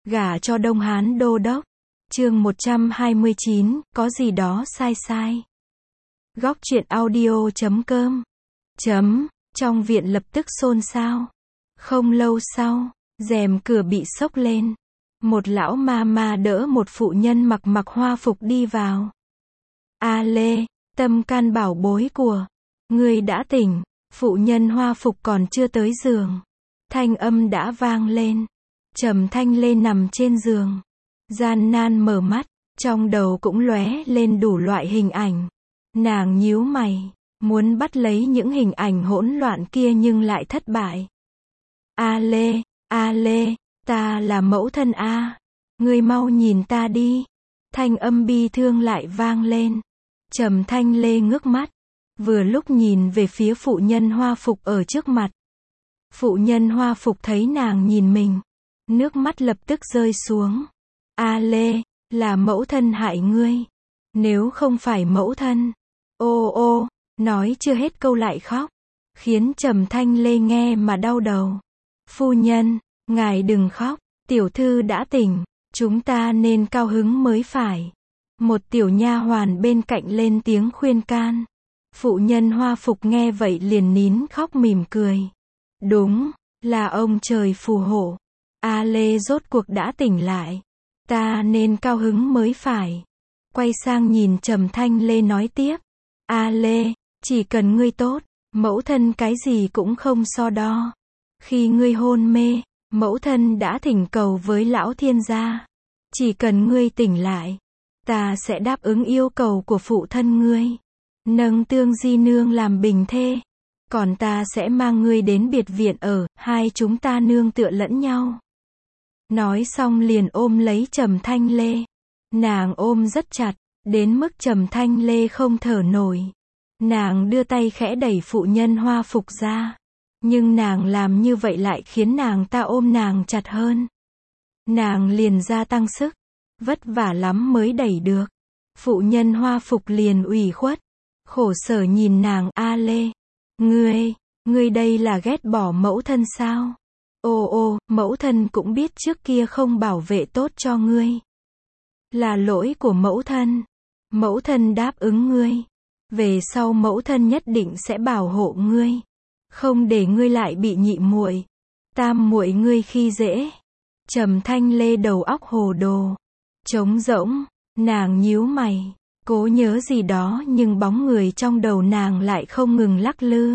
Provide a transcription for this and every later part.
Gả cho Đông Hán đô đốc. Chương 129, có gì đó sai sai. Góc truyện audio.com. Trong viện lập tức xôn xao. Không lâu sau, rèm cửa bị xốc lên. Một lão ma ma đỡ một phụ nhân mặc hoa phục đi vào. A Lê, tâm can bảo bối của ngươi đã tỉnh. Phụ nhân hoa phục còn chưa tới giường. Thanh âm đã vang lên. Trầm Thanh Lê nằm trên giường. Gian nan mở mắt, trong đầu cũng lóe lên đủ loại hình ảnh. Nàng nhíu mày, muốn bắt lấy những hình ảnh hỗn loạn kia nhưng lại thất bại. A Lê, ta là mẫu thân A. Ngươi mau nhìn ta đi. Thanh âm bi thương lại vang lên. Trầm Thanh Lê ngước mắt, vừa lúc nhìn về phía phụ nhân hoa phục ở trước mặt. Phụ nhân hoa phục thấy nàng nhìn mình, nước mắt lập tức rơi xuống. A Lê, là mẫu thân hại ngươi. Nếu không phải mẫu thân. Ô, nói chưa hết câu lại khóc, khiến Trầm Thanh Lê nghe mà đau đầu. Phu nhân, ngài đừng khóc, tiểu thư đã tỉnh, chúng ta nên cao hứng mới phải. Một tiểu nha hoàn bên cạnh lên tiếng khuyên can. Phụ nhân hoa phục nghe vậy liền nín khóc mỉm cười. Đúng, là ông trời phù hộ. A Lê rốt cuộc đã tỉnh lại. Ta nên cao hứng mới phải. Quay sang nhìn Trầm Thanh Lê nói tiếp. A Lê, chỉ cần ngươi tốt, mẫu thân cái gì cũng không so đo. Khi ngươi hôn mê, mẫu thân đã thỉnh cầu với lão thiên gia. Chỉ cần ngươi tỉnh lại, ta sẽ đáp ứng yêu cầu của phụ thân ngươi. Nâng Tương Di Nương làm bình thê. Còn ta sẽ mang ngươi đến biệt viện ở, hai chúng ta nương tựa lẫn nhau. Nói xong liền ôm lấy Trầm Thanh Lê. Nàng ôm rất chặt, đến mức Trầm Thanh Lê không thở nổi. Nàng đưa tay khẽ đẩy phụ nhân hoa phục ra. Nhưng nàng làm như vậy lại khiến nàng ta ôm nàng chặt hơn. Nàng liền gia tăng sức. Vất vả lắm mới đẩy được. Phụ nhân hoa phục liền ủy khuất. Khổ sở nhìn nàng. A Lê, ngươi đây là ghét bỏ mẫu thân sao? Ô, mẫu thân cũng biết trước kia không bảo vệ tốt cho ngươi. Là lỗi của mẫu thân. Mẫu thân đáp ứng ngươi. Về sau mẫu thân nhất định sẽ bảo hộ ngươi. Không để ngươi lại bị nhị muội, tam muội ngươi khi dễ. Trầm Thanh Lê đầu óc hồ đồ, trống rỗng, nàng nhíu mày, cố nhớ gì đó nhưng bóng người trong đầu nàng lại không ngừng lắc lư.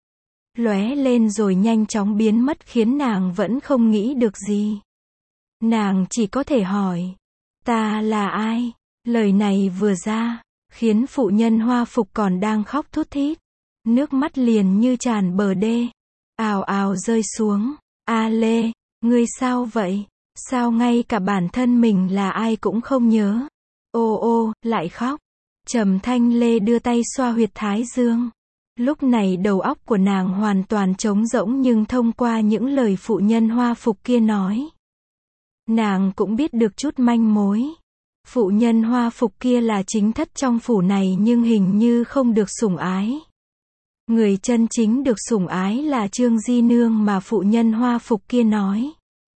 Lóe lên rồi nhanh chóng biến mất khiến nàng vẫn không nghĩ được gì. Nàng chỉ có thể hỏi, ta là ai? Lời này vừa ra, khiến phụ nhân hoa phục còn đang khóc thút thít. Nước mắt liền như tràn bờ đê, ào ào rơi xuống. A Lê, ngươi sao vậy? Sao ngay cả bản thân mình là ai cũng không nhớ? Ô, lại khóc. Trầm Thanh Lê đưa tay xoa huyệt thái dương. Lúc này đầu óc của nàng hoàn toàn trống rỗng nhưng thông qua những lời phụ nhân hoa phục kia nói, nàng cũng biết được chút manh mối. Phụ nhân hoa phục kia là chính thất trong phủ này nhưng hình như không được sủng ái. Người chân chính được sủng ái là Trương Di Nương mà phụ nhân hoa phục kia nói.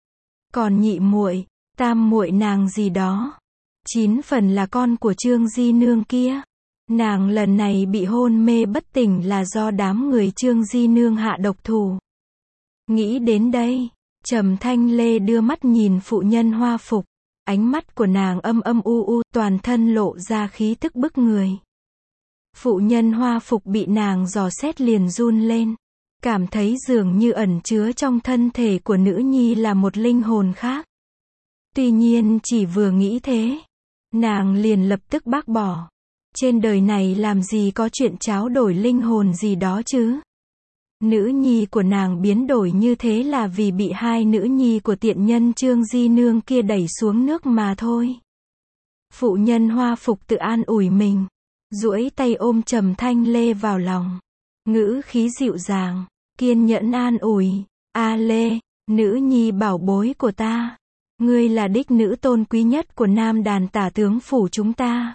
Còn nhị muội, tam muội nàng gì đó, 9 phần là con của Trương Di Nương kia. Nàng lần này bị hôn mê bất tỉnh là do đám người Trương Di Nương hạ độc thủ. Nghĩ đến đây, Trầm Thanh Lê đưa mắt nhìn phụ nhân hoa phục. Ánh mắt của nàng âm u, toàn thân lộ ra khí tức bức người. Phụ nhân hoa phục bị nàng dò xét liền run lên. Cảm thấy dường như ẩn chứa trong thân thể của nữ nhi là một linh hồn khác. Tuy nhiên chỉ vừa nghĩ thế, nàng liền lập tức bác bỏ. Trên đời này làm gì có chuyện tráo đổi linh hồn gì đó chứ. Nữ nhi của nàng biến đổi như thế là vì bị hai nữ nhi của tiện nhân Trương Di Nương kia đẩy xuống nước mà thôi. Phụ nhân hoa phục tự an ủi mình, duỗi tay ôm Trầm Thanh Lê vào lòng. Ngữ khí dịu dàng, kiên nhẫn an ủi. A Lê, nữ nhi bảo bối của ta. Ngươi là đích nữ tôn quý nhất của Nam Đàn tả tướng phủ chúng ta.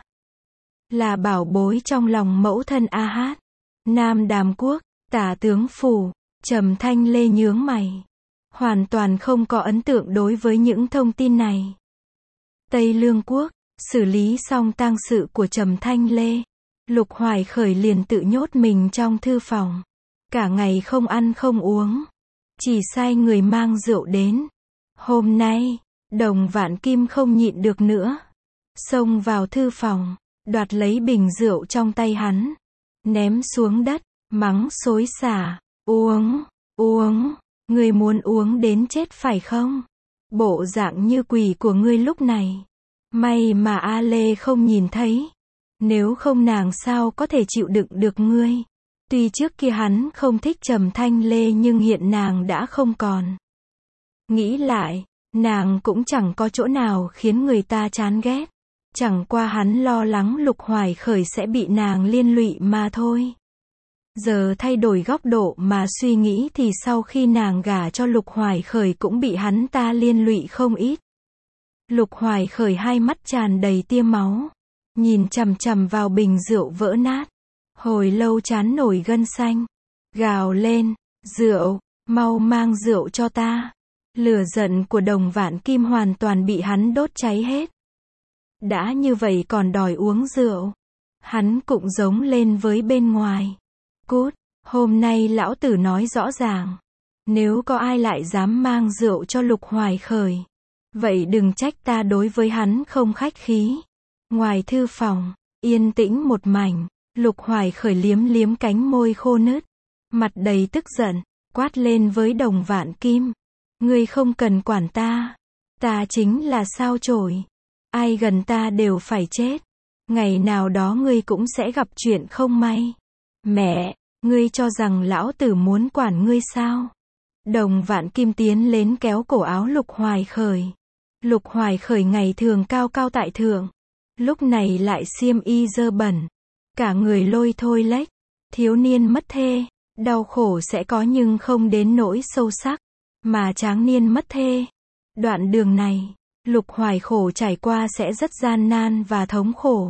Là bảo bối trong lòng mẫu thân A Hát. Nam Đàm quốc, tả tướng phủ. Trầm Thanh Lê nhướng mày. hoàn toàn không có ấn tượng đối với những thông tin này. Tây Lương Quốc, xử lý xong tang sự của Trầm Thanh Lê, Lục Hoài Khởi liền tự nhốt mình trong thư phòng. Cả ngày không ăn không uống, chỉ sai người mang rượu đến. Hôm nay, Đồng Vạn Kim không nhịn được nữa, xông vào thư phòng, đoạt lấy bình rượu trong tay hắn, ném xuống đất, mắng xối xả, uống, ngươi muốn uống đến chết phải không? Bộ dạng như quỷ của ngươi lúc này. May mà A Lê không nhìn thấy, nếu không nàng sao có thể chịu đựng được ngươi. Tuy trước kia hắn không thích Trầm Thanh Lê nhưng hiện nàng đã không còn. Nghĩ lại, nàng cũng chẳng có chỗ nào khiến người ta chán ghét. Chẳng qua hắn lo lắng Lục Hoài Khởi sẽ bị nàng liên lụy mà thôi. Giờ thay đổi góc độ mà suy nghĩ thì sau khi nàng gả cho Lục Hoài Khởi cũng bị hắn ta liên lụy không ít. Lục Hoài Khởi hai mắt tràn đầy tia máu, nhìn chằm chằm vào bình rượu vỡ nát. Hồi lâu chán nổi gân xanh, gào lên, rượu, mau mang rượu cho ta. Lửa giận của Đồng Vạn Kim hoàn toàn bị hắn đốt cháy hết. Đã như vậy còn đòi uống rượu. Hắn cũng giống lên với bên ngoài. Cút, hôm nay lão tử nói rõ ràng. Nếu có ai lại dám mang rượu cho Lục Hoài Khởi, vậy đừng trách ta đối với hắn không khách khí. Ngoài thư phòng, yên tĩnh một mảnh. Lục Hoài Khởi liếm liếm cánh môi khô nứt, mặt đầy tức giận, quát lên với Đồng Vạn Kim. Ngươi không cần quản ta. Ta chính là sao chổi. Ai gần ta đều phải chết. Ngày nào đó ngươi cũng sẽ gặp chuyện không may. Mẹ, ngươi cho rằng lão tử muốn quản ngươi sao? Đồng Vạn Kim tiến lên kéo cổ áo Lục Hoài Khởi. Lục Hoài Khởi ngày thường cao cao tại thượng, lúc này lại xiêm y dơ bẩn, cả người lôi thôi lếch. Thiếu niên mất thê, đau khổ sẽ có nhưng không đến nỗi sâu sắc, mà tráng niên mất thê. Đoạn đường này, Lục Hoài khổ trải qua sẽ rất gian nan và thống khổ.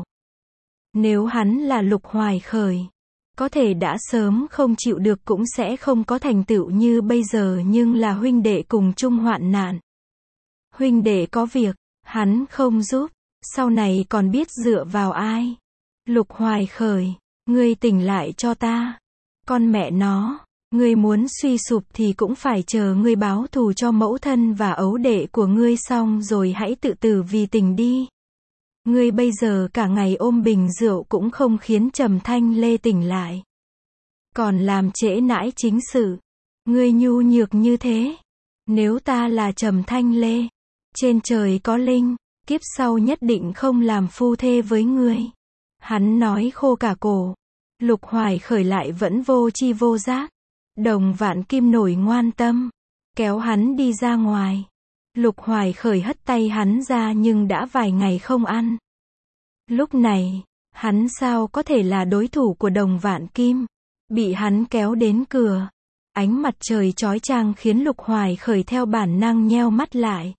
Nếu hắn là Lục Hoài Khởi, có thể đã sớm không chịu được cũng sẽ không có thành tựu như bây giờ, nhưng là huynh đệ cùng chung hoạn nạn. Huynh đệ có việc, hắn không giúp, sau này còn biết dựa vào ai? Lục Hoài Khởi, ngươi tỉnh lại cho ta. Con mẹ nó, ngươi muốn suy sụp thì cũng phải chờ ngươi báo thù cho mẫu thân và ấu đệ của ngươi xong rồi hãy tự tử vì tình đi. Ngươi bây giờ cả ngày ôm bình rượu cũng không khiến Trầm Thanh Lê tỉnh lại, còn làm trễ nãi chính sự. Ngươi nhu nhược như thế. Nếu ta là Trầm Thanh Lê, trên trời có linh, kiếp sau nhất định không làm phu thê với ngươi. Hắn nói khô cả cổ. Lục Hoài Khởi lại vẫn vô tri vô giác. Đồng Vạn Kim nổi ngoan tâm, kéo hắn đi ra ngoài. Lục Hoài Khởi hất tay hắn ra nhưng đã vài ngày không ăn. Lúc này, hắn sao có thể là đối thủ của Đồng Vạn Kim. Bị hắn kéo đến cửa. Ánh mặt trời chói chang khiến Lục Hoài Khởi theo bản năng nheo mắt lại.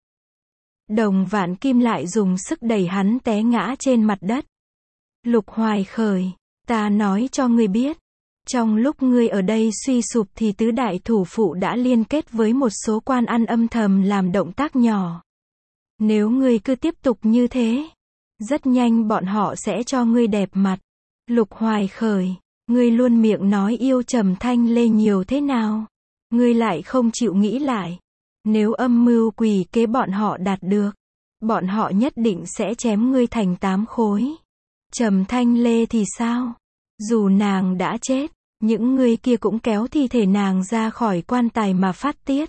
Đồng Vạn Kim lại dùng sức đẩy hắn té ngã trên mặt đất. Lục Hoài Khởi, ta nói cho ngươi biết, trong lúc ngươi ở đây suy sụp thì tứ đại thủ phụ đã liên kết với một số quan ăn âm thầm làm động tác nhỏ. Nếu ngươi cứ tiếp tục như thế, rất nhanh bọn họ sẽ cho ngươi đẹp mặt. Lục Hoài Khởi, ngươi luôn miệng nói yêu Trầm Thanh Lê nhiều thế nào, ngươi lại không chịu nghĩ lại. Nếu âm mưu quỷ kế bọn họ đạt được, bọn họ nhất định sẽ chém ngươi thành 8 khối. Trầm Thanh Lê thì sao? Dù nàng đã chết, những người kia cũng kéo thi thể nàng ra khỏi quan tài mà phát tiết.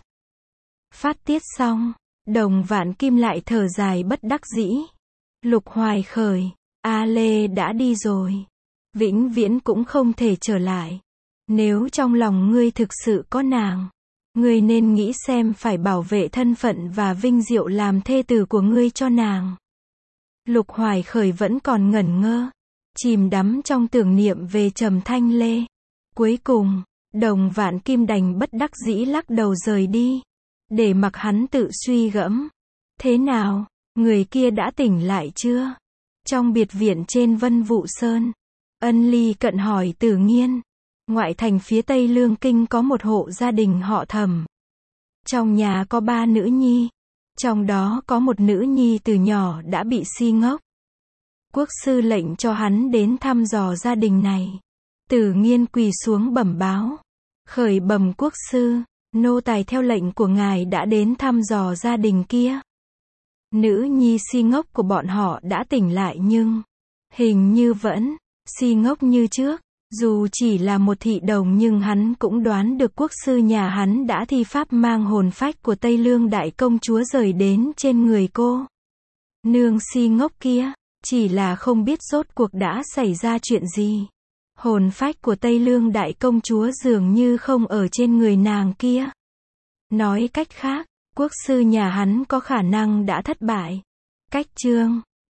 Phát tiết xong, Đồng Vạn Kim lại thở dài bất đắc dĩ. Lục Hoài Khởi, A Lê đã đi rồi, vĩnh viễn cũng không thể trở lại. Nếu trong lòng ngươi thực sự có nàng, ngươi nên nghĩ xem phải bảo vệ thân phận và vinh diệu làm thê tử của ngươi cho nàng. Lục Hoài Khởi vẫn còn ngẩn ngơ, chìm đắm trong tưởng niệm về Trầm Thanh Lê. Cuối cùng, Đồng Vạn Kim đành bất đắc dĩ lắc đầu rời đi, để mặc hắn tự suy gẫm. Thế nào, người kia đã tỉnh lại chưa? Trong biệt viện trên Vân Vũ Sơn, Ân Ly cận hỏi Tử Nghiên. Ngoại thành phía Tây Lương Kinh có một hộ gia đình họ Thẩm. Trong nhà có 3 nữ nhi. Trong đó có một nữ nhi từ nhỏ đã bị si ngốc. Quốc sư lệnh cho hắn đến thăm dò gia đình này. Tử Nghiên quỳ xuống bẩm báo. Khởi bẩm quốc sư, nô tài theo lệnh của ngài đã đến thăm dò gia đình kia. Nữ nhi si ngốc của bọn họ đã tỉnh lại nhưng hình như vẫn si ngốc như trước. Dù chỉ là một thị đồng nhưng hắn cũng đoán được quốc sư nhà hắn đã thi pháp mang hồn phách của Tây Lương đại công chúa rời đến trên người cô nương si ngốc kia. Chỉ là không biết rốt cuộc đã xảy ra chuyện gì. Hồn phách của Tây Lương đại công chúa dường như không ở trên người nàng kia. Nói cách khác, quốc sư nhà hắn có khả năng đã thất bại. Cách chương